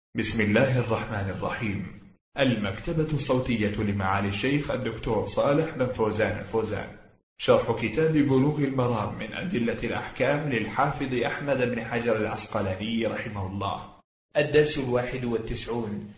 بسم الله الرحمن الرحيم. المكتبة الصوتية لمعالي الشيخ الدكتور صالح بن فوزان الفوزان، شرح كتاب بلوغ المرام من أدلة الأحكام للحافظ أحمد بن حجر العسقلاني رحمه الله. الدرس 91.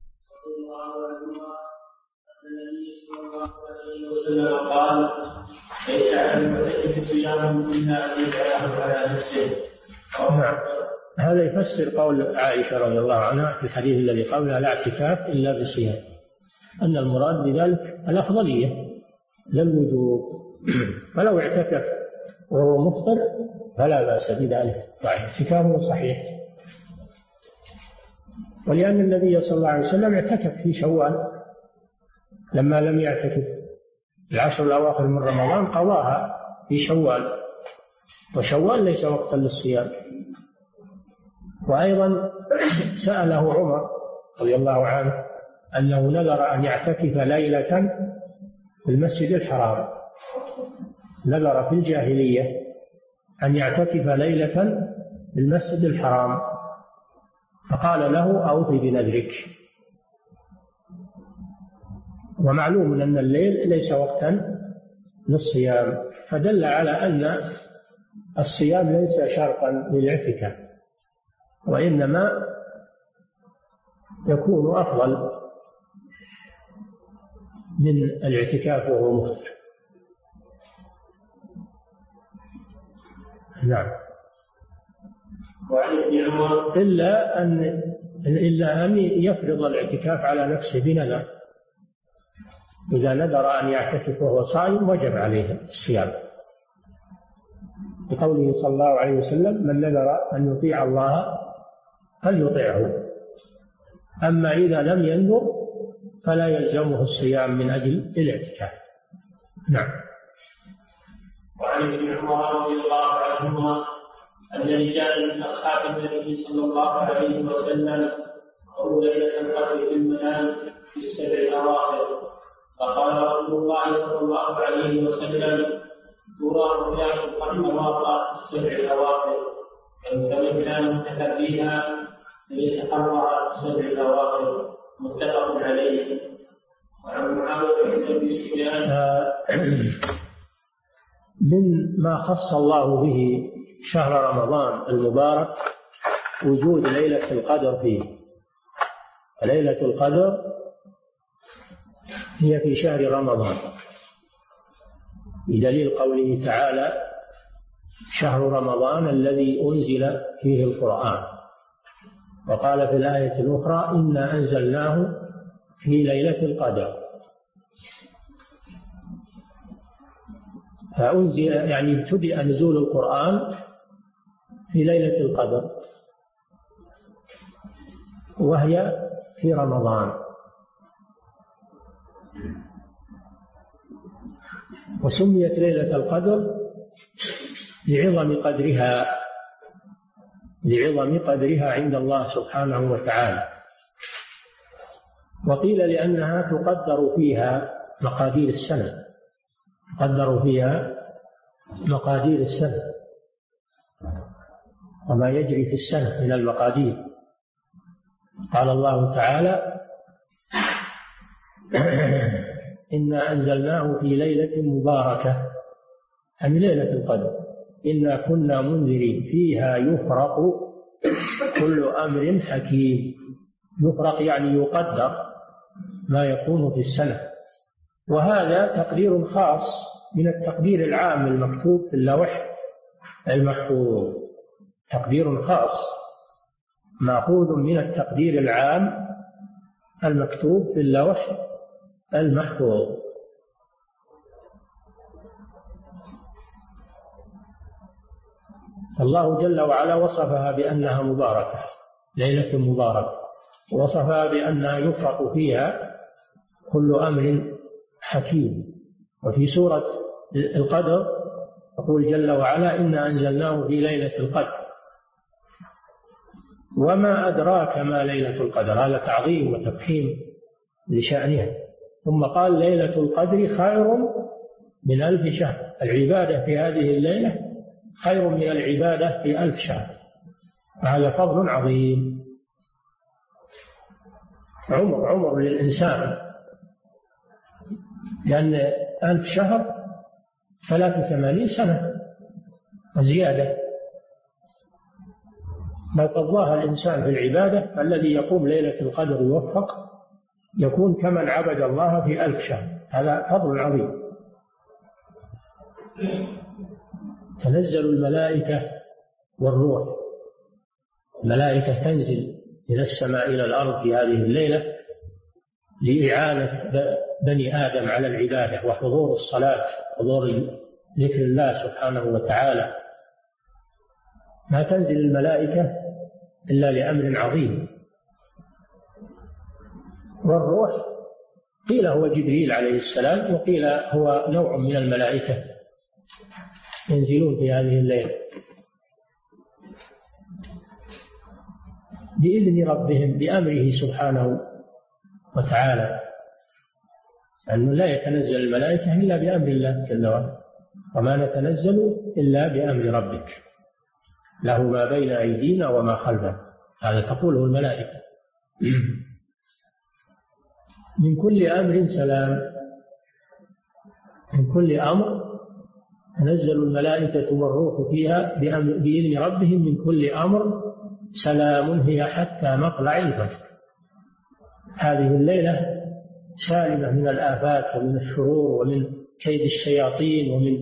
قال: ليس على المعتكف صيام إلا أن يجعله على نفسه. هذا يفسر قول عائشة رضي الله عنها في الحديث الذي قبلها: لا اعتكاف إلا بصيام، أن المراد بذلك الأفضلية لا الوجوب. فلو اعتكف وهو مفطر فلا بأس بذلك، اعتكافه صحيح. ولأن النبي صلى الله عليه وسلم اعتكف في شوال لما لم يعتكف العشر الأواخر من رمضان، قضاها في شوال، وشوال ليس وقتا للصيام. وأيضا سأله عمر رضي الله عنه أنه نذر أن يعتكف ليلة في المسجد الحرام، نذر في الجاهلية أن يعتكف ليلة في المسجد الحرام، فقال له: أوفي بنذرك. ومعلوم أن الليل ليس وقتا للصيام، فدل على أن الصيام ليس شرطا للاعتكاف، وإنما يكون أفضل من الاعتكاف وهو مفطر. نعم. إلا أن يفرض الاعتكاف على نفسه بنذر. إذا نذر أن يعتكف وهو صائم وجب عليه الصيام، بقوله صلى الله عليه وسلم: من نذر أن يطيع الله فليطيعه. أما إذا لم ينذر فلا يلزمه الصيام من أجل الاعتكاف. نعم. وعن ابن عمر رضي الله عنهما أن رجالا من أصحاب النبي صلى الله عليه وسلم رأوا ليلة القدر في المنام في السبع الأواخر، فقال رسول الله صلى الله عليه وسلم: ترى رؤياكم قد تواطأت في السبع الأواخر، فمن كان متكبرها فليتحرى السبع الأواخر. متفق عليه. وعن معاوية بن أبي سفيان: من ما خص الله به شهر رمضان المبارك وجود ليلة القدر فيه. ليلة القدر هي في شهر رمضان، بدليل قوله تعالى: شهر رمضان الذي أنزل فيه القرآن. وقال في الآية الأخرى: إنا أنزلناه في ليلة القدر. فأنزل يعني ابتدأ نزول القرآن في ليلة القدر، وهي في رمضان. وسميت ليلة القدر لعظم قدرها عند الله سبحانه وتعالى. وقيل لأنها تقدر فيها مقادير السنة، وما يجري في السنة من المقادير. قال الله تعالى: إنا أنزلناه في ليلة مباركة، يعني ليلة القدر، إنا كنا منذرين فيها يفرق كل أمر حكيم. يفرق يعني يقدر ما يكون في السنة، وهذا تقدير خاص من التقدير العام المكتوب في اللوح المحفوظ. تقدير خاص مأخوذ من التقدير العام المكتوب في اللوح المحفوظ. الله جل وعلا وصفها بأنها مباركة، ليلة مباركة، وصفها بأنها يفرق فيها كل أمر حكيم. وفي سورة القدر يقول جل وعلا: إنا أنزلناه في ليلة القدر. وما أدراك ما ليلة القدر، هذا تعظيم وتفخيم لشأنها. ثم قال: ليلة القدر خير من 1000 شهر. العبادة في هذه الليلة خير من العبادة في 1000 شهر. هذا فضل عظيم. عمر للإنسان، لأن 1000 شهر 83 سنة وزيادة. لو قضاها الإنسان في العبادة الذي يقوم ليلة القدر يوفق يكون كمن عبد الله في 1000 شهر. هذا فضل عظيم. تنزل الملائكة والروح، الملائكة تنزل من السماء إلى الأرض في هذه الليلة لإعانة بني آدم على العبادة وحضور الصلاة، حضور ذكر الله سبحانه وتعالى. ما تنزل الملائكة إلا لأمر عظيم. والروح قيل هو جبريل عليه السلام، وقيل هو نوع من الملائكة ينزلون في هذه الليلة بإذن ربهم بأمره سبحانه وتعالى، أنه لا يتنزل الملائكة إلا بأمر الله جل وعلا، وما نتنزل إلا بأمر ربك له ما بين أيدينا وما خلفنا. هذا تقوله الملائكة. من كل أمر سلام، من كل أمر تنزل الملائكة والروح فيها بإذن ربهم من كل أمر سلام هي حتى مطلع الفجر. هذه الليلة سالمة من الآفات ومن الشرور ومن كيد الشياطين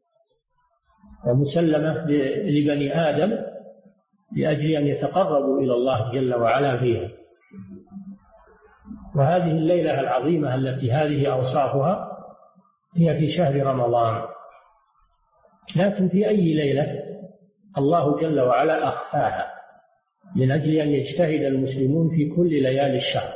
ومسلمة لبني آدم لأجل أن يتقربوا إلى الله جل وعلا فيها. وهذه الليلة العظيمة التي هذه أوصافها هي في شهر رمضان، لكن في أي ليلة الله جل وعلا أخفاها من أجل أن يجتهد المسلمون في كل ليالي الشهر،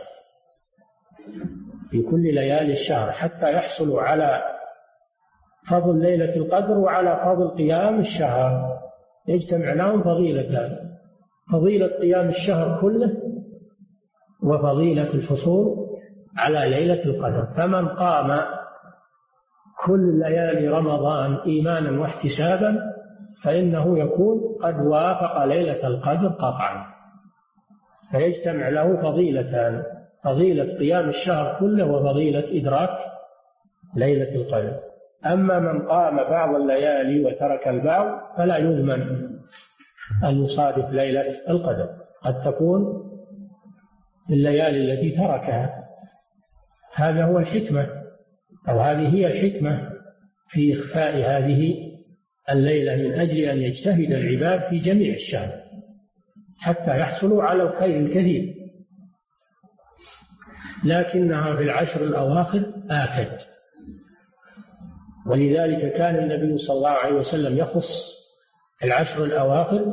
في كل ليالي الشهر حتى يحصلوا على فضل ليلة القدر وعلى فضل قيام الشهر. يجتمع لهم فضيلتان: فضيلة قيام الشهر كله وفضيلة الحصول على ليلة القدر. فمن قام كل ليالي رمضان إيمانا واحتسابا فإنه يكون قد وافق ليلة القدر قطعا، فيجتمع له فضيلتان: فضيلة قيام الشهر كله وفضيلة إدراك ليلة القدر. أما من قام بعض الليالي وترك البعض فلا يضمن أن يصادف ليلة القدر، قد تكون الليالي التي تركها. هذا هو الحكمة، أو هذه هي الحكمة في إخفاء هذه الليلة من أجل أن يجتهد العباد في جميع الشهر حتى يحصلوا على الخير الكثير، لكنها في العشر الأواخر آكد. ولذلك كان النبي صلى الله عليه وسلم يخص العشر الأواخر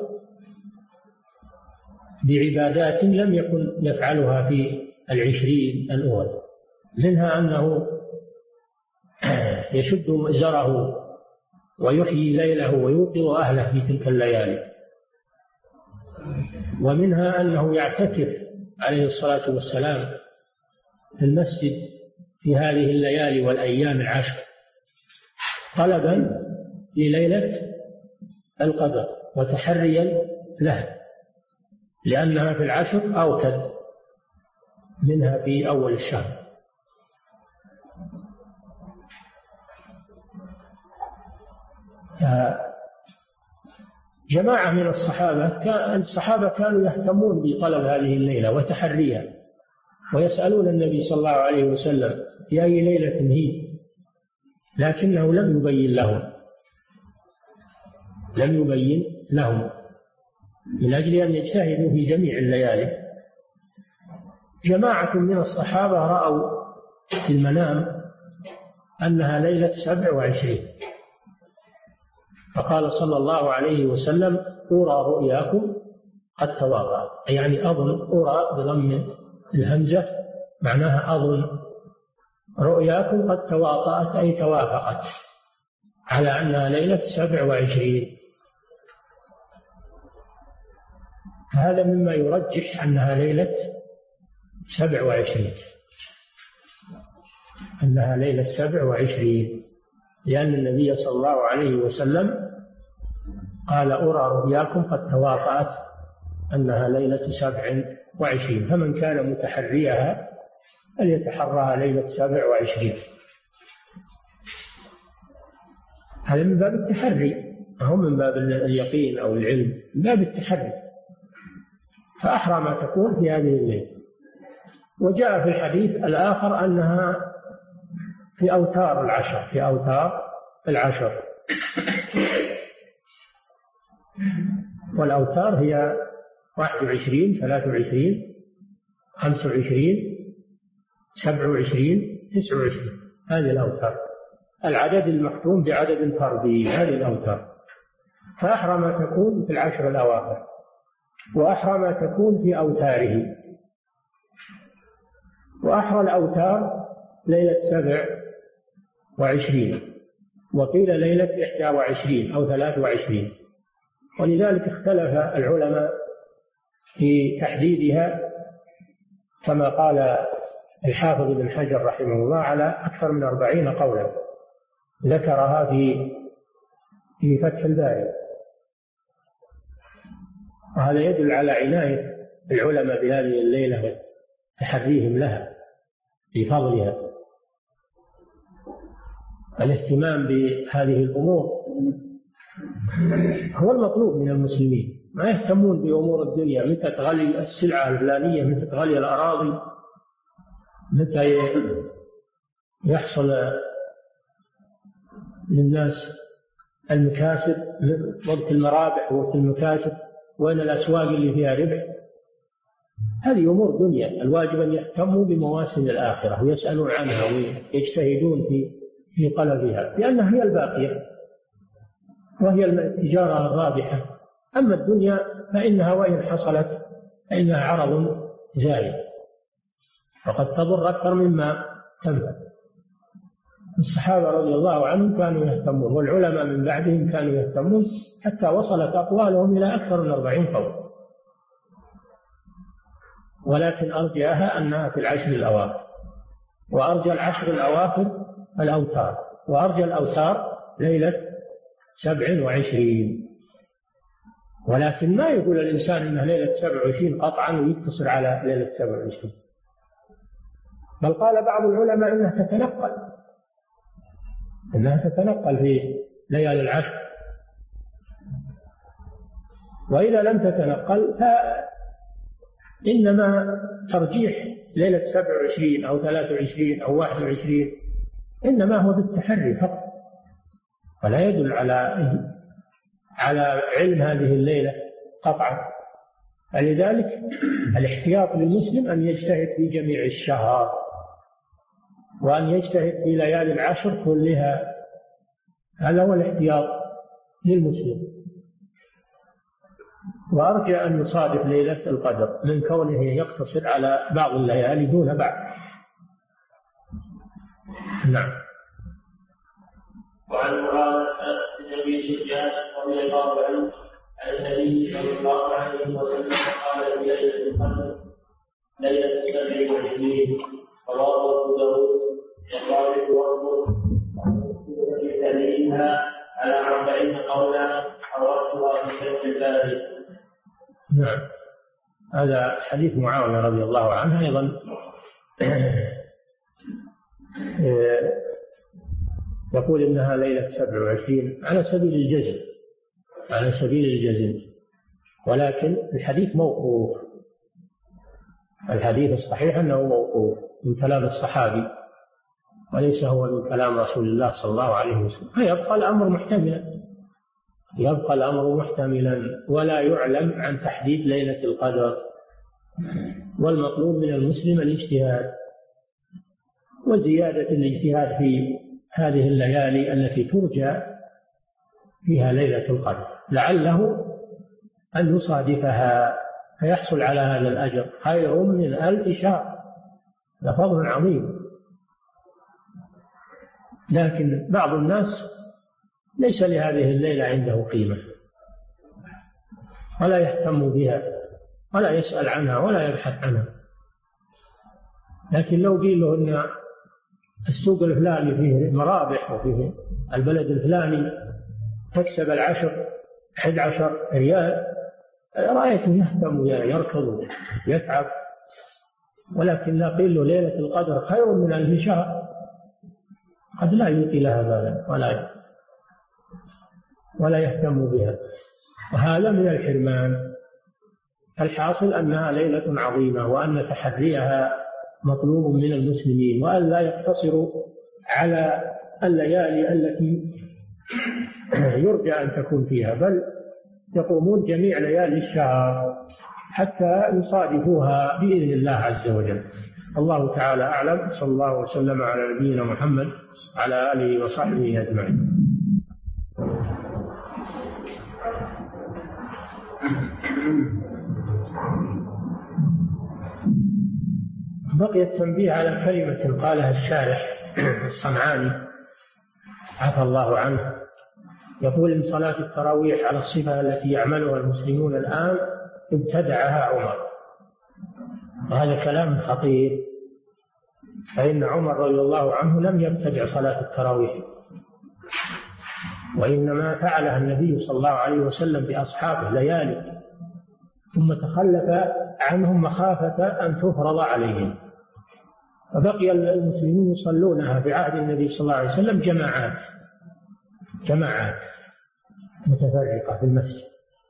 بعبادات لم يكن يفعلها في 20 الأول، منها أنه يشد مئزره ويحيي ليله ويوقظ أهله في تلك الليالي، ومنها أنه يعتكف عليه الصلاة والسلام في المسجد في هذه الليالي والأيام العشر طلبا لليلة القدر وتحريا لها، لأنها في العشر أوكد منها في أول الشهر. جماعة من الصحابة كانوا يهتمون بطلب هذه الليلة وتحريها، ويسألون النبي صلى الله عليه وسلم في أي ليلة هي، لكنه لم يبين لهم من أجل أن يجتهدوا في جميع الليالي. جماعة من الصحابة رأوا في المنام أنها ليلة 27، فقال صلى الله عليه وسلم: أرى رؤياكم قد تواطأت، يعني أظن، أرى بضم الهمزة معناها أظن، رؤياكم قد تواطأت أي توافقت على أنها ليلة 27. هذا مما يرجح أنها ليلة 27، أنها ليلة 27، لأن النبي صلى الله عليه وسلم قال: أرى رؤياكم قد تواطأت أنها ليلة 27، فمن كان متحريها فليتحرى ليلة 27. هذا من باب التحري، هم من باب اليقين أو العلم، من باب التحري، فأحرى ما تكون في هذه الليلة. وجاء في الحديث الآخر أنها في أوتار العشر، في أوتار العشر، والأوتار هي 21 23 25 27 29، هذه الأوتار، العدد المختوم بعدد فردي، هذه الأوتار. فأحرى ما تكون في العشر الأواخر، وأحرى ما تكون في أوتاره. وأحرى الأوتار ليلة 27، وقيل ليلة 21 أو 23، ولذلك اختلف العلماء في تحديدها، كما قال الحافظ ابن حجر رحمه الله على أكثر من 40 قولا ذكرها في فتح الباري. وهذا يدل على عناية العلماء بهذه الليلة وتحريهم لها في فضلها. الاهتمام بهذه الأمور هو المطلوب من المسلمين، ما يهتمون بأمور الدنيا، متى تغلي السلعة الفلانية، متى تغلي الأراضي، متى يحصل للناس المكاسب، وقت المرابح ووقت المكاسب، وين الأسواق اللي فيها ربح. هذه أمور دنيا، الواجب أن يهتموا بمواسم الآخرة ويسألون عنها ويجتهدون في طلبها، لأنها هي الباقية وهي التجارة الرابحة. أما الدنيا فإنها وإن حصلت فإنها عرض زائد، وقد تضر أكثر مما تنفع. الصحابة رضي الله عنهم كانوا يهتمون، والعلماء من بعدهم كانوا يهتمون، حتى وصلت أقوالهم إلى أكثر من 40 قول. ولكن أرجعها أنها في العشر الأواخر، وأرجى العشر الأواخر الأوتار، وأرجى الأوتار ليلة 27. ولكن ما يقول الإنسان إنها ليلة 27 قطعا ويقتصر على ليلة 27، بل قال بعض العلماء إنها تتنقل في ليالي العشر. وإذا لم تتنقل فإنما ترجيح ليلة 27 أو 23 أو 21 إنما هو بالتحري فقط، ولا يدل على علم هذه الليلة قطعا. فلذلك الاحتياط للمسلم أن يجتهد في جميع الشهر، وأن يجتهد في ليالي العشر كلها، هذا هو الاحتياط للمسلم. وأرجى أن يصادف ليلة القدر من كونه يقتصر على بعض الليالي دون بعض. نعم. وعن معاذ بن ابي سفيان رضي الله عنه عن النبي صلى الله عليه وسلم قال في ليله القدر ليله 27 رواه ابو داود وقال وحده في تحليلها على 40 قولا عرفتها في فتح الباري. نعم. هذا حديث معاوية رضي الله عنه أيضا يقول إنها ليلة 27 على سبيل الجزم، ولكن الحديث موقوف. الحديث الصحيح أنه موقوف من كلام الصحابي وليس هو من كلام رسول الله صلى الله عليه وسلم، فيبقى الأمر محتملا ولا يعلم عن تحديد ليلة القدر. والمطلوب من المسلم الاجتهاد وزيادة الاجتهاد في هذه الليالي التي ترجى فيها ليلة القدر، لعله أن يصادفها فيحصل على هذا الأجر خير من 1000 شهر، لفضل عظيم. لكن بعض الناس ليس لهذه الليلة عنده قيمة ولا يهتم بها ولا يسأل عنها ولا يبحث عنها. لكن لو قيل له أن السوق الفلاني فيه مرابح وفيه البلد الفلاني تكسب 11 ريال، رأيته يهتم ويركض ويتعب ولكن لا قيل له ليلة القدر خير من 1000 شهر، قد لا يلقي لها بالا ولا يهتم بها، وهذا من الحرمان. الحاصل أنها ليلة عظيمة، وأن تحريها مطلوب من المسلمين، وأن لا يقتصروا على الليالي التي يرجى أن تكون فيها، بل يقومون جميع ليالي الشهر حتى يصادفوها بإذن الله عز وجل. الله تعالى أعلم، صلى الله وسلم على نبينا محمد على آله وصحبه أجمعين. بقي التنبيه على كلمة قالها الشارح الصنعاني عفى الله عنه، يقول إن صلاة التراويح على الصفة التي يعملها المسلمون الآن ابتدعها عمر، وهذا كلام خطير، فإن عمر رضي الله عنه لم يبتدع صلاة التراويح، وإنما فعلها النبي صلى الله عليه وسلم بأصحابه ليالي، ثم تخلف عنهم مخافة أن تفرض عليهم، فبقي المسلمون يصلونها في عهد النبي صلى الله عليه وسلم جماعات متفرقة في المسجد،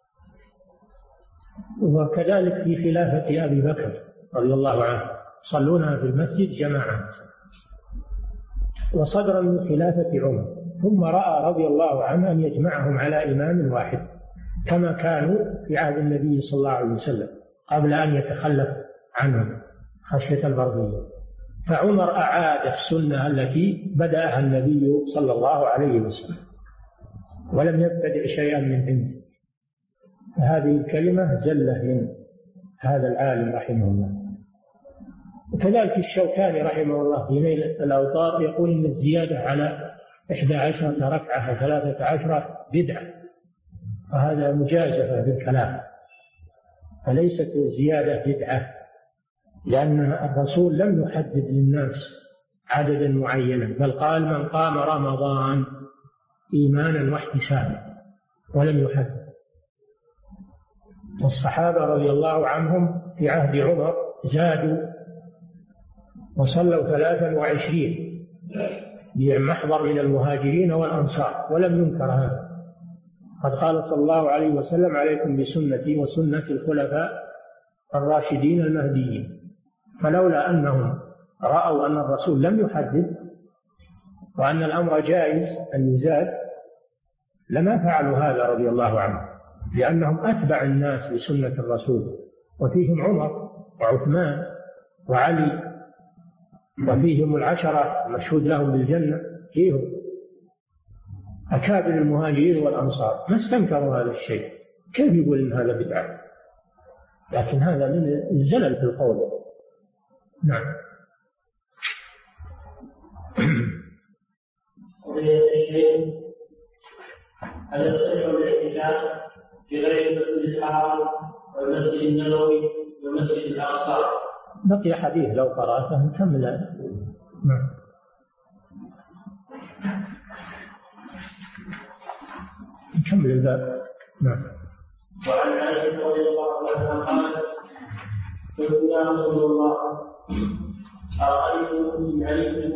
وكذلك في خلافة أبي بكر رضي الله عنه يصلونها في المسجد جماعات، وصدرا من خلافة عمر، ثم رأى رضي الله عنه أن يجمعهم على إمام واحد كما كانوا في عهد النبي صلى الله عليه وسلم قبل أن يتخلف عنهم خشية البردية، فعمر أعاد السنة التي بدأها النبي صلى الله عليه وسلم ولم يبتدع شيئا من عنده. هذه الكلمة زلة من هذا العالم رحمه الله. وكذلك الشوكاني رحمه الله في نيل الأوطار يقول إن الزيادة على 11 ركعة 13 بدعة، وهذا مجازفة بالكلام، فليست الزيادة بدعة، لأن الرسول لم يحدد للناس عددا معينا، بل قال من قام رمضان إيمانا واحتسابا، ولم يحدد. والصحابة رضي الله عنهم في عهد عمر زادوا وصلوا 23 بمحضر من المهاجرين والأنصار، ولم ينكر هذا. قد قال صلى الله عليه وسلم عليكم بسنتي وسنة الخلفاء الراشدين المهديين، فلولا أنهم رأوا أن الرسول لم يحدد وأن الأمر جائز أن يزاد لما فعلوا هذا رضي الله عنه، لأنهم أتبع الناس لسنة الرسول، وفيهم عمر وعثمان وعلي، وفيهم 10 مشهود لهم بالجنة، فيهم أكابر المهاجرين والأنصار، ما استنكروا هذا الشيء. كيف يقول إن هذا بدعة؟ لكن هذا من الزلل في القول. نعم. هل يصح الاعتكاف في غير المسجد الحرام والمسجد النبوي والمسجد الأقصى؟ بقي حديث لو قرأته نكمل. نعم. نكمل الباب. نعم. وعن عائشة رضي الله عنها قالت: قلت يا رسول الله أرأيت إن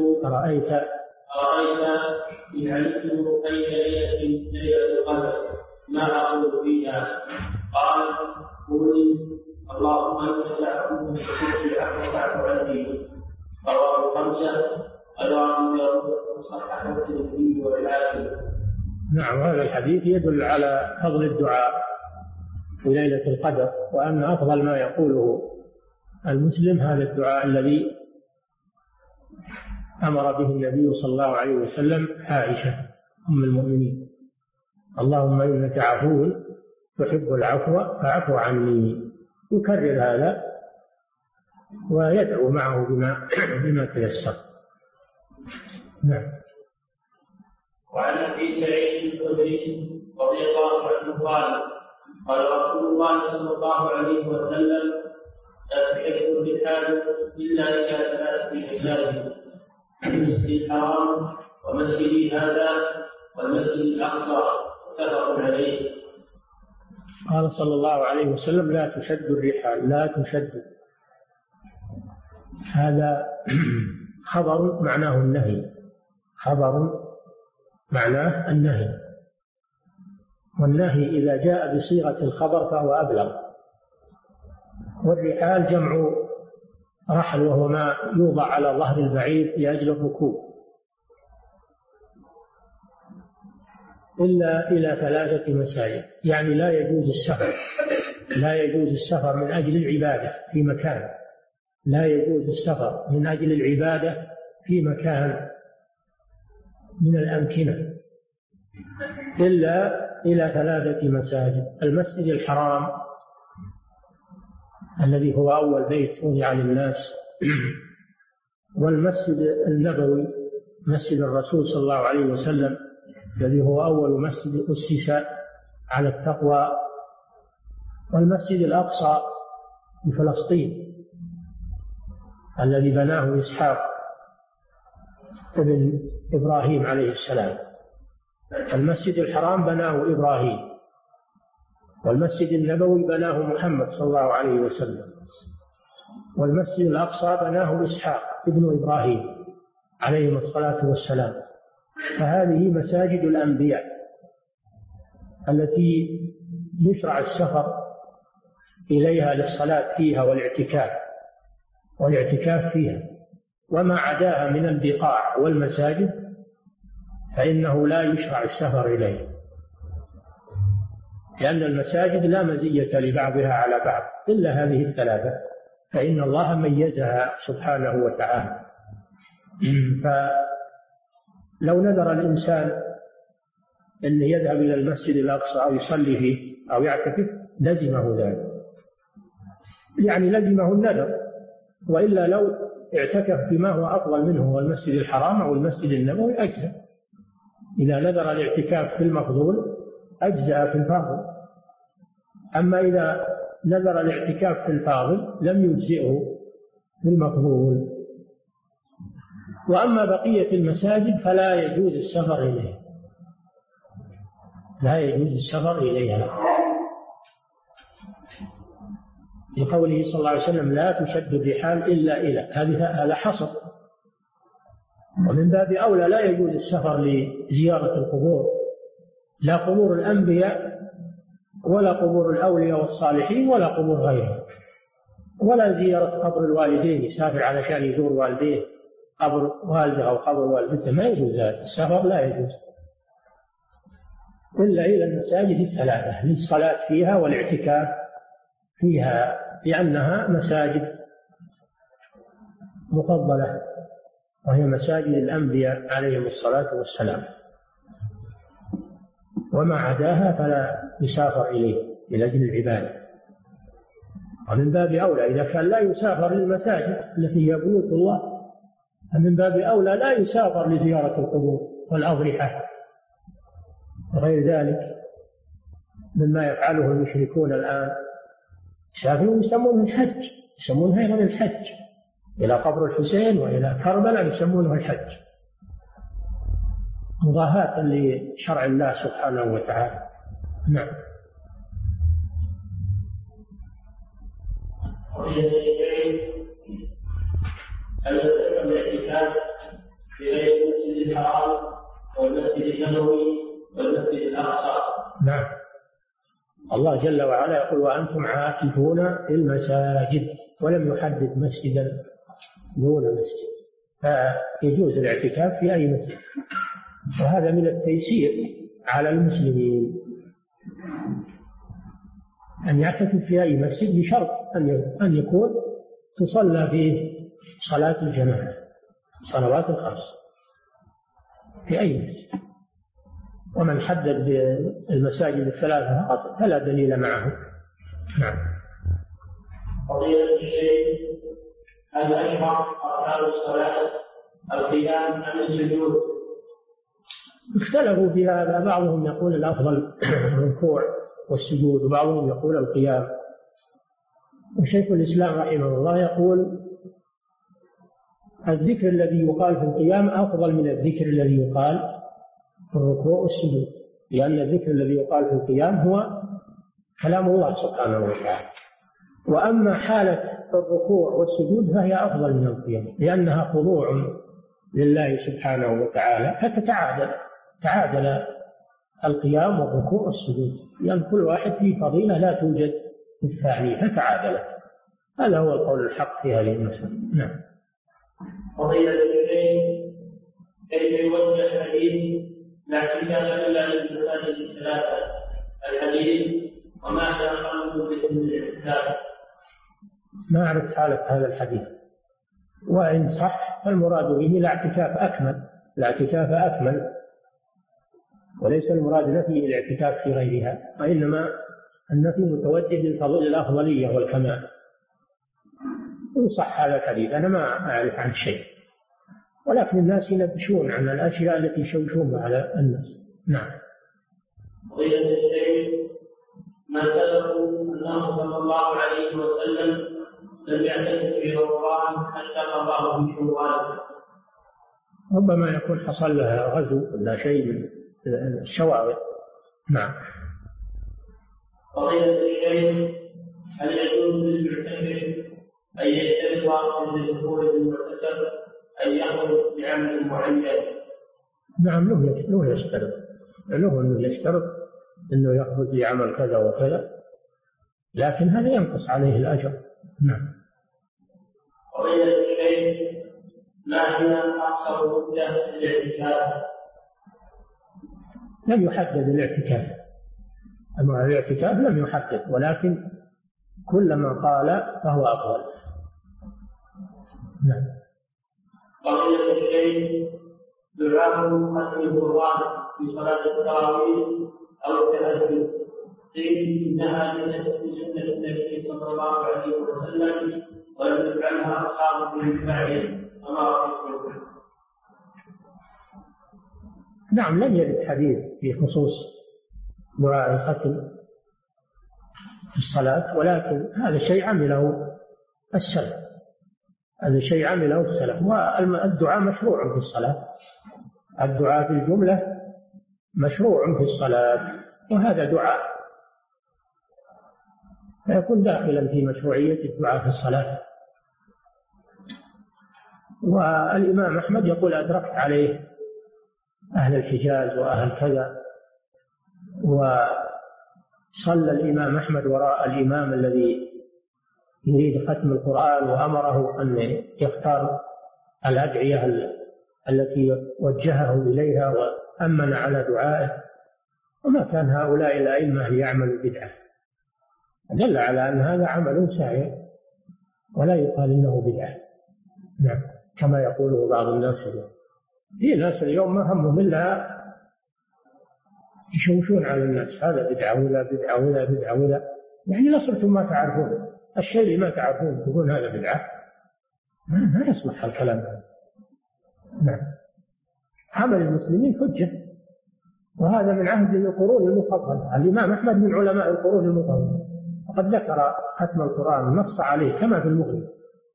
علمتم أي ليلة القدر ما أقول فيها؟ قال: قولي اللهم أنت تعفو وتحب العفو فاعف عني. رواه 5 أبو داود وصححه الترمذي والحاكم. نعم، هذا الحديث يدل على فضل الدعاء في ليلة القدر، وأن أفضل ما يقوله المسلم هذا الدعاء الذي أمر به النبي صلى الله عليه وسلم عائشة أم المؤمنين: اللهم إنك عفو تحب العفو فاعف عني. يكرر هذا ويدعو معه بما تيسر. نعم. وعن أبي سعيد الخدري رضي الله عنه قال رسول الله صلى الله عليه وسلم: لا تحب الرحال إلا إلى 3 مساجد: المسجد الحرام ومسجدي هذا والمسجد الأقصى، متفق عليه. قال صلى الله عليه وسلم: لا تشد الرحال، لا تشد هذا خبر معناه النهي، خبر معناه النهي، والنهي إذا جاء بصيغة الخبر فهو أبلغ. والرحال جمع رحل، وهو ما يوضع على ظهر البعير لأجل الركوب، إلا إلى 3 مساجد، يعني لا يجوز السفر، لا يجوز السفر من أجل العبادة في مكان، لا يجوز السفر من أجل العبادة في مكان من الأمكنة إلا إلى 3 مساجد: المسجد الحرام الذي هو أول بيت وضع للناس، والمسجد النبوي مسجد الرسول صلى الله عليه وسلم الذي هو أول مسجد أسس على التقوى، والمسجد الأقصى في فلسطين الذي بناه إسحاق ابن إبراهيم عليه السلام. المسجد الحرام بناه إبراهيم، والمسجد النبوي بناه محمد صلى الله عليه وسلم، والمسجد الأقصى بناه إسحاق ابن إبراهيم عليهم الصلاة والسلام. فهذه مساجد الأنبياء التي يشرع السفر إليها للصلاة فيها والاعتكاف فيها. وما عداها من البقاع والمساجد فإنه لا يشرع السفر إليه، لأن المساجد لا مزية لبعضها على بعض إلا هذه 3، فإن الله ميزها سبحانه وتعالى. فلو نذر الإنسان أن يذهب إلى المسجد الأقصى أو يصلي فيه أو يعتكف لزمه ذلك، يعني لزمه النذر، وإلا لو اعتكف بما هو أفضل منه هو المسجد الحرام أو المسجد النبوي أجزأ. إذا نذر الاعتكاف في المفضول أجزأ في الفاضل، أما إذا نذر الاعتكاف في الفاضل لم يجزئه في المفضول. وأما بقية المساجد فلا يجوز السفر إليها، لا يجوز السفر إليها، لقوله صلى الله عليه وسلم: لا تشد الرحال إلا إلى، هذا حصر. ومن باب أولى لا يجوز السفر لزيارة القبور، لا قبور الأنبياء ولا قبور الأولياء والصالحين ولا قبور غيرهم، ولا زيارة قبر الوالدين، يسافر علشان يزور والديه، قبر والده أو قبر والدته، ما يجوز ذلك، السفر لا يجوز إلا إلى المساجد 3 للصلاة فيها والاعتكاف فيها، لأنها مساجد مفضلة وهي مساجد الأنبياء عليهم الصلاة والسلام. وما عداها فلا يسافر إليه لأجل العبادة. ومن باب أولى إذا كان لا يسافر للمساجد التي هي بيوت الله، فمن باب أولى لا يسافر لزيارة القبور والأضرحة وغير ذلك مما يفعله المشركون الآن. يسافرون يسمونه الحج، يسمونه أيضا الحج، إلى قبر الحسين وإلى كربلاء يسمونه الحج، مضاهاة لشرع الله سبحانه وتعالى. نعم. الاعتكاف في غير المسجد الحرام والمسجد النبوي والمسجد الأقصى؟ نعم. الله جل وعلا يقول: وأنتم عاكفون في المساجد، ولم يحدد مسجدا دون مسجد، فيجوز الاعتكاف في أي مسجد، وهذا من التيسير على المسلمين أن يعتكف في أي مسجد بشرط أن يكون تصلى فيه صلاة الجماعة، صلوات الخمس في أي مسجد. ومن حدد بالمساجد 3 فقط فلا دليل معه. نعم. قضية الشيخ: هل أشرع أركان الصلاة القيام أم السجود؟ اختلفوا في هذا، بعضهم يقول الأفضل الركوع والسجود، وبعضهم يقول القيام. وشيخ الإسلام رحمه الله يقول: الذكر الذي يقال في القيام أفضل من الذكر الذي يقال في الركوع والسجود، لأن الذكر الذي يقال في القيام هو كلام الله سبحانه وتعالى، وأما حالة الركوع والسجود فهي أفضل من القيام، لأنها خضوع لله سبحانه وتعالى، تعادل القيام والركوع والسجود، لأن كل واحد فيه فضيلة لا توجد في الثاني فتعادلت. هذا هو القول الحق في هذه المسألة. نعم. فضيلة الشيخ، كيف يوجه الحديث لا اعتكاف إلا للمساجد الثلاثة؟ الحديث وما يقام باسم الاعتكاف؟ ما أعرف حالة هذا الحديث، وإن صح فالمراد به الاعتكاف أكمل، وليس المراد نفي الاعتكاف في غيرها، وإنما النفي متوجه للأفضلية والكمال. إن صح هذا الحديث أنا ما أعرف عن شيء، ولكن الناس ينبشون عن الأشياء التي يشوشون على الناس. نعم. فضيلة الشيخ، ما سبب أنه صلى الله عليه وسلم لم يعتكف في رمضان حتى قضاه في شوال؟ ربما يكون حصل لها غزو ولا شيء من الشواغل. نعم. فضيلة الشيخ، هل يجوز للمعتكف أن يشترط قبل الدخول في المعتكف أن يخرج بعمل معين؟ نعم، له يشترط، أنه يشترط أنه يخرج لعمل كذا وكذا، لكن هذا ينقص عليه الأجر. نعم. فضيلة الشيخ، ما هي أقصر مدة الاعتكاف؟ لم يحدد الاعتكاف، أما الاعتكاف لم يحدد، ولكن كلما قال فهو أفضل. نعم. فضيلة الشيخ، دعاء ختم القرآن في صلاة التراويح أو التهجد قيل إنها ليست من سنة النبي صلى الله عليه وسلم ولم يفعلها أصحابه من بعده، فما رأيكم؟ نعم، لم يرد حديث في خصوص دعاء الختم في الصلاة، ولكن هذا شيء عمله السلف، والدعاء مشروع في الصلاة، الدعاء في الجملة مشروع في الصلاة، وهذا دعاء فيكون داخلا في مشروعية الدعاء في الصلاة. والإمام أحمد يقول أدركت عليه أهل الحجاز وأهل كذا، وصلى الإمام أحمد وراء الإمام الذي يريد ختم القرآن، وأمره أن يختار الأدعية التي وجهه إليها وأمن على دعائه، وما كان هؤلاء الأئمة ليعملوا بدعة، دل على أن هذا عمل سائر ولا يقال إنه بدعة. نعم، كما يقوله بعض الناس اليوم. في ناس اليوم ما همهم إلا يشوشون على الناس، هذا بدعة ولا بدعة ولا بدعة ولا، يعني لصرتم ما تعرفون الشيء اللي ما تعرفون تقول هذا بدعة، ما يصلح الكلام هذا. نعم. عمل المسلمين حجة، وهذا من عهد القرون المفضلة. الإمام أحمد من علماء القرون المفضلة، وقد ذكر ختم القرآن نص عليه كما في المغني،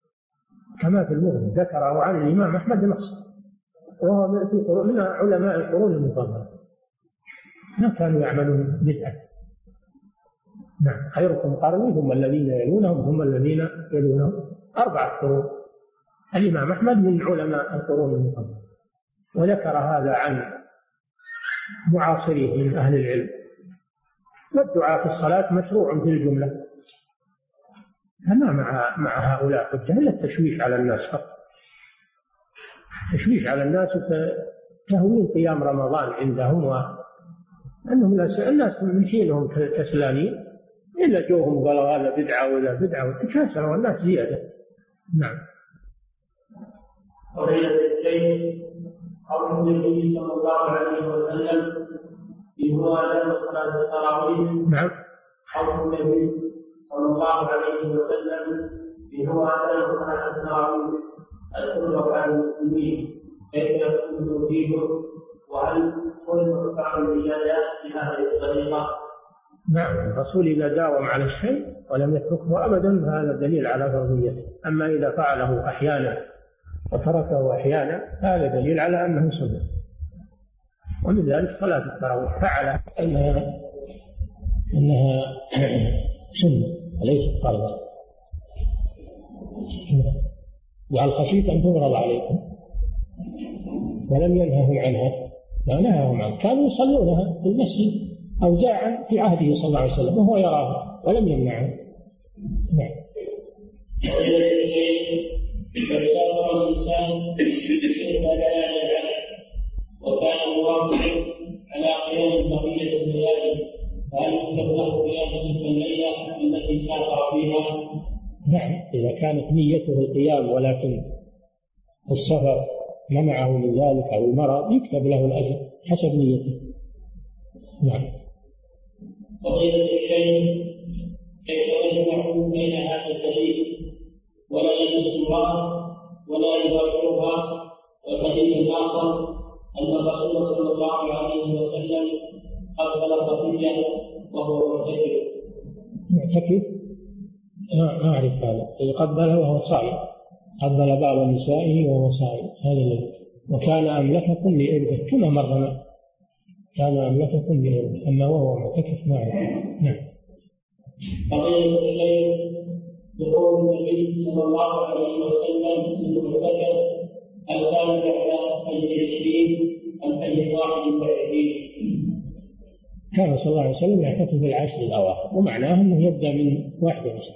ذكره عن الإمام أحمد نص، وهو من علماء القرون المفضلة، ما كانوا يعملون بدعة. نعم. خيركم قرني ثم الذين يلونهم ثم الذين يلونهم، 4 قرون. الإمام أحمد من علماء القرون المفضلة، وذكر هذا عن معاصريه من أهل العلم. والدعاء في الصلاة مشروع في الجملة، فما مع هؤلاء حجة إلا التشويش على الناس فقط، تشويش على الناس وتهوين قيام رمضان عندهم، وأنهم الناس من حينهم كسلانين إلا جوهم قالوا هذا بدعة ولا بدعة، وتكاثروا الناس زيادة. نعم. فضيلة الشيخ، قول النبي صلى الله عليه وسلم في هو أذان صلاة التراويح. نعم. قول النبي صلى الله عليه وسلم في هو أذان صلاة التراويح الكل على المسلمين، كيف يكون توحيده؟ وهل كل فعل العبادات بهذه الطريقة؟ نعم، الرسول إذا داوم على الشيء ولم يتركه أبدا فهذا دليل على فرضيته، أما إذا فعله أحيانا وتركه أحيانا هذا دليل على أنه سنة. ومن ذلك صلاة التراويح فعل إنها سنة وليست فرضا. وعلى خشيت أن تغرض عليكم، ولم ينههم عنها، ما نهاهم عنها، كانوا يصلونها في المسجد أوزاعا في عهده صلى الله عليه وسلم وهو يراها ولم يمنعها. نعم. فسافر الإنسان إلا ليالي العشر وكان مواظبا على قيام بقية الليالي، فهل يكتب له قيام تلك الليلة التي سافر فيها؟ نعم، إذا كانت نيته القيام ولكن السفر منعه من ذلك أو المرض يكتب له الأجر حسب نيته. نعم. فضيلة الشيخ، كيف يجمع بين هذا الدليل ولا يلبس الله ولا يباشرها، والحديث الآخر أن الرسول صلى الله عليه وسلم قبل صفية وهو معتكف؟ ما أعرف هذا. قبله وهو صائم، قبل بعض نسائه وهو صائم، هذا الذي. وكان أملككم لإربه كما مرنا، كان أملككم لإربه، أما وهو معتكف ما أعرف. نعم. فضيلة الشيخ، دخول النبي صلى الله عليه وسلم في المعتكف هل كان بعد الحج 20 أم حج 21؟ كان صلى الله عليه وسلم يعتكف في العشر الأواخر، ومعناه أنه يبدأ من 21.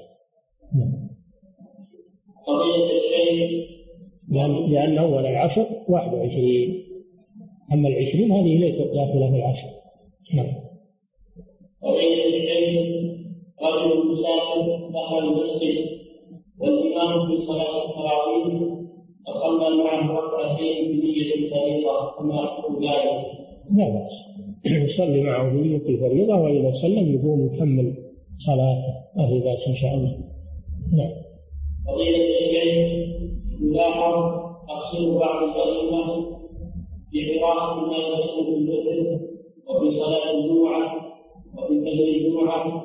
قضية الشيء لأن أول العشر 21، أما 20 هذه ليست داخلة في العشر. نعم. قضية الشيء، رجل مسافر دخل المسجد والإمام في صلاة التراويح وصلى معه ركعتين بنية الفريضة، كما يقول ذلك. لا بأس، يصلي معه بنية الفريضة، وإذا سلم يقوم يكمل صلاته، ما في بأس إن شاء الله. نعم. فضيلة الشيخ، يلاحظ تقصير بعض الأئمة في قراءة ما يسمى بالوتر وفي صلاة الجمعة وفي فجر الجمعة،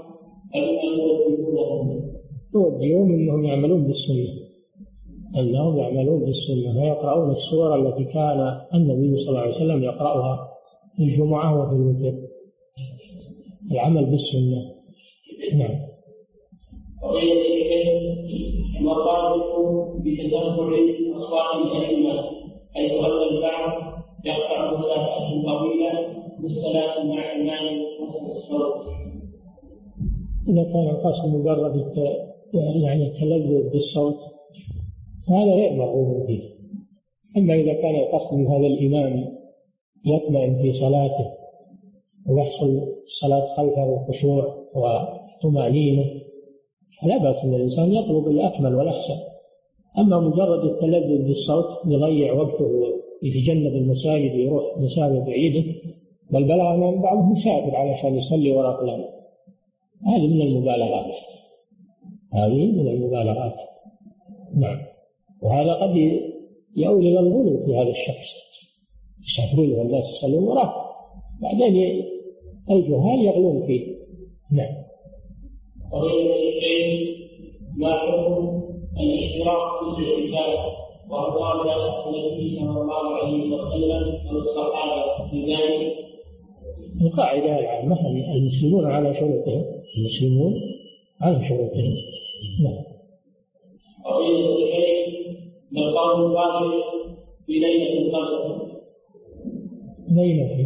توجههم أنهم يعملون بالسنة، أنهم يعملون بالسنة ويقرؤون السور التي كان النبي صلى الله عليه وسلم يقرأها في الجمعة وفي الوتر، العمل بالسنة. نعم. قضية الشيخ، المطالب بتتبع أصوات الأئمة، حيث أن البعض يقطع مسافة طويلة بالصلاة مع الإمام حسن الصوت. إذا كان القصد مجرد يعني التلذذ بالصوت هذا غير مرغوب فيه. أما إذا كان القصد من هذا الإمام يطمئن في صلاته ويحصل الصلاة خلفه خشوع وطمأنينة فلا بأس أن الإنسان يطلب الأكمل والأحسن. أما مجرد التلذذ بالصوت يضيع وقته ويتجنب المساجد ويروح مساجد بعيدة، بل بلغ من بعضهم يسافر علشان يصلي وراء فلان، هذه من المبالغات، هذه من المبالغات. نعم. وهذا قد يؤول إلى الغلو في هذا الشخص، يسافرون والناس يصلون وراه، بعدين الجهال يغلون فيه. نعم. قضية الشيخ، ما حكم الاشتراك في الاعتكاف وهو لا النبي صلى الله عليه وسلم والصحابة في ذلك؟ القاعدة العامة المسلمون على شروطهم، المسلمون على شروطهم. نعم. قضية الشيخ، مقام القادر في ليلة القدر. ليلة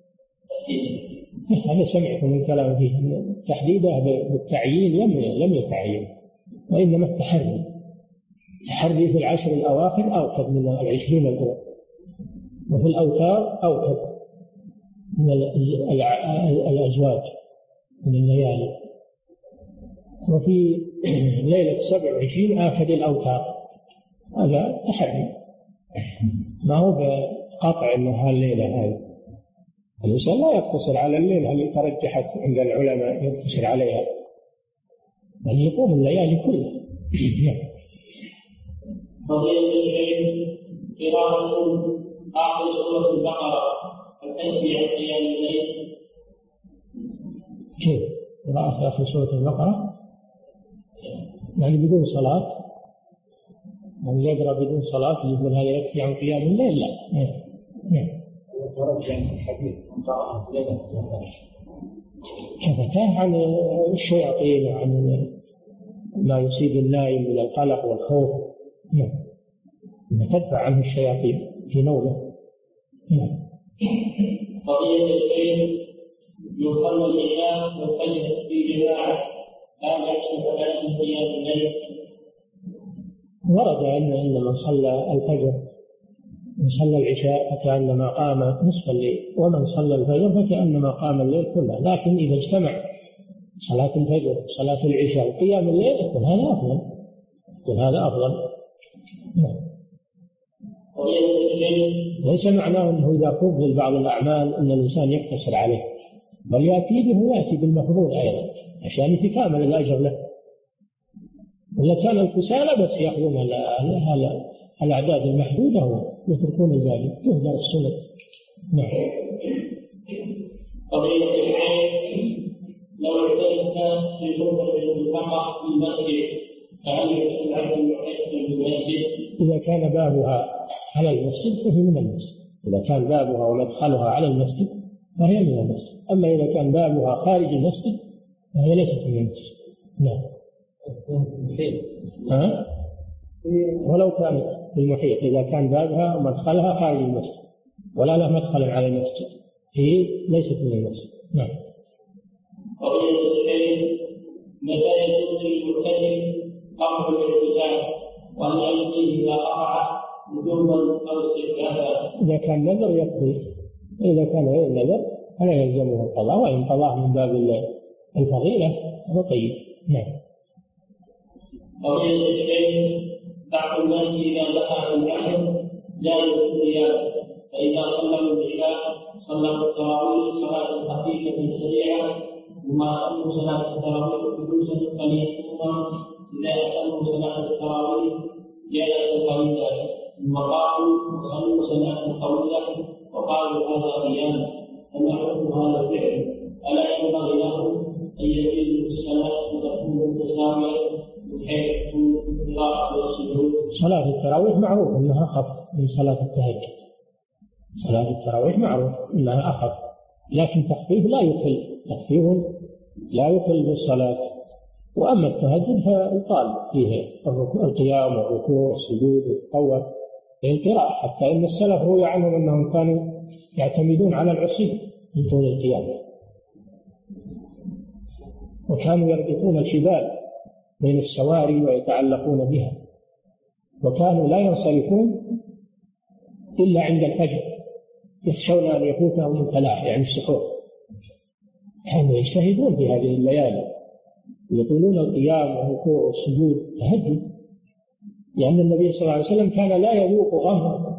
هذا سمعت من كلام فيه تحديده بالتعيين لم يتعين، وإنما التحري في العشر الأواخر أوكد من 20 الأول، وفي الأوتار أوكد من الأزواج من الليالي، وفي ليلة 27 آكد الأوتار. هذا تحري، ما هو بقطع أنه هالليلة هذه. الإنسان لا يقتصر على الليلة اللي ترجحت عند العلماء، يقتصر عليها بل يقوم الليالي كلها. قضية الشيخ، قراءة آخر سورة البقرة التسبيح قيام الليل. كيف قراءة آخر سورة البقرة؟ يعني بدون صلاة، من يقرأ بدون صلاة يقول هذا يكفي عن قيام الليل؟ لا. شفتاه عن الشياطين وعن ما يصيب النائم من القلق والخوف. تدفع عنه الشياطين في نومه. قضية الشيء يصلي العشاء والفجر في جماعة هل يحسب على قيام الليل؟ ورد أن من صلى الفجر من صلى العشاء فكأنما قام نصف الليل، ومن صلى الفجر فكأنما قام الليل كله. لكن إذا اجتمع صلاة الفجر صلاة العشاء وقيام الليل يكون هذا أفضل، يكون هذا أفضل. ليس معناه أنه إذا فضل بعض الأعمال أن الإنسان يقتصر عليه، بل يأتي به ويأتي بالمفضول أيضا عشان يتكامل الأجر له. وإذا كان الكسالى بس يأخذون الأعداد المحدودة ويتركون الباقي تهدر السنة. نعم. قضية العين لو اعتدت في غرفة المنطقة في المسجد فهل يكون العبد المعتكف في المسجد؟ إذا كان بابها على المسجد فهي من المسجد، إذا كان بابها ومدخلها على المسجد فهي من المسجد. أما إذا كان بابها خارج المسجد فهي ليست من المسجد. نعم. ولو كانت في المحيط، إذا كان بابها ومدخلها خارج المسجد ولا له مدخل على المسجد هي ليست من المسجد. نعم. قضية الشيء متى يجوز للمعتكف قبل الاعتكاف وهل يمضي إذا قطع وجوبا أو استحبابا؟ إذا كان نذر يقضي، إذا كان غير نذر فلا يلزمه القضاء، وإن قضاه من باب الفضيلة هو طيب. نعم. قضية الشيء بعض الناس إذا دخل العشر جاءوا القيام، فإذا صلوا العشاء صلوا التراويح صلاة خفيفة سريعة وما صلوا صلاة التراويح جلوسا فليكونوا إذا أتموا صلاة التراويح جلسوا طويلا ثم قالوا صلوا صلاة طويلة وقالوا هذا قيام، فما حكم هذا الفعل؟ ألا ينبغي له أن يزيد الصلاة وتكون متساوية بحيث تكون القراءة والسجود؟ صلاة التراويح معروف أنها أخف من صلاة التهجد، صلاة التراويح معروف أنها أخف، لكن تخفيف لا يخل، تخفيف لا يخل بالصلاة. وأما التهجد فيطال فيه القيام والركوع والسجود والتطوع للقراءة، حتى إن السلف روي عنهم أنهم كانوا يعتمدون على العصي من طول القيام، وكانوا يربطون الحبال بين السواري ويتعلقون بها، وكانوا لا ينصرفون إلا عند الفجر يخشون أن يفوتهم الفلاح يعني السحور. كانوا يجتهدون في هذه الليالي يطولون القيام والركوع والسجود تهجد، لأن النبي صلى الله عليه وسلم كان لا يذوق غمه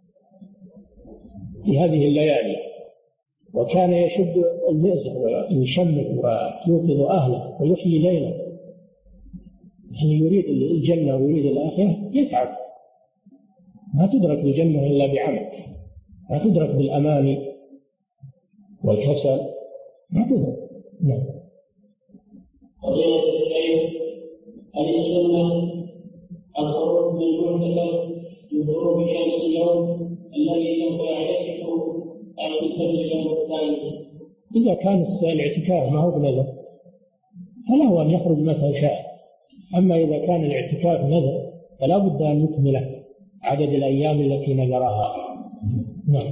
في هذه الليالي، وكان يشد المئزر ويشمر ويوقظ أهله ويحيي ليله. يعني يريد الجنة ويريد الآخرة يتعب، ما تدرك الجنة إلا بعمل، ما تدرك بالأماني والكسل، ما تدرك. نعم. قضية الشيء هل السنة الخروج من المعتكف لغروب شمس اليوم الذي سوف يعتكف أو بالفجر اليوم الثاني؟ إذا كان الاعتكاف ما هو بنذر فله أن يخرج متى شاء، أما إذا كان الاعتكاف نذر فلا بد أن يكمله عدد الأيام التي نذرها. نعم.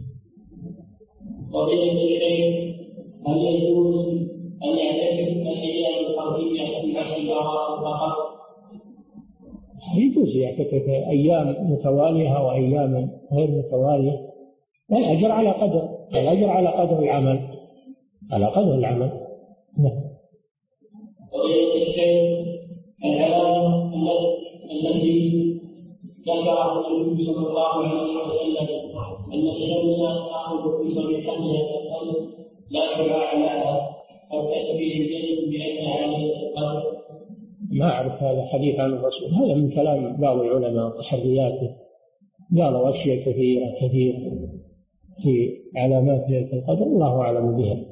قضية الشيء هل يجوز أن يعتكف الأيام الحربية في 10 أواخر فقط؟ يجوز يعتكف أيام متوالية وأيام غير متوالية، والأجر على قدر العمل، على قدر العمل. نعم. قضية الشيء العلامة التي ذكره النبي صلى الله عليه وسلم أن الشمس تأخذ في صبيحتها الفصل لا شعاع لها أو تشبه الجسد بأنها عليه القدر. ما أعرف هذا حديث عن الرسول، هذا من كلام بعض العلماء وتحرياته، قالوا أشياء كثيرة في علامات ليلة القدر الله أعلم بها.